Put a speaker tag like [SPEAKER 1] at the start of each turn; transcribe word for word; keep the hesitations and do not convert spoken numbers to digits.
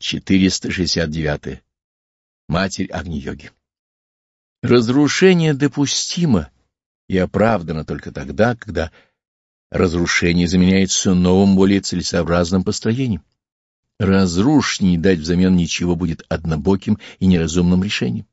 [SPEAKER 1] четыреста шестьдесят девять. Матерь Агни-йоги. Разрушение допустимо и оправдано только тогда, когда разрушение заменяется новым, более целесообразным построением. Разрушить и не дать взамен ничего будет однобоким и неразумным решением.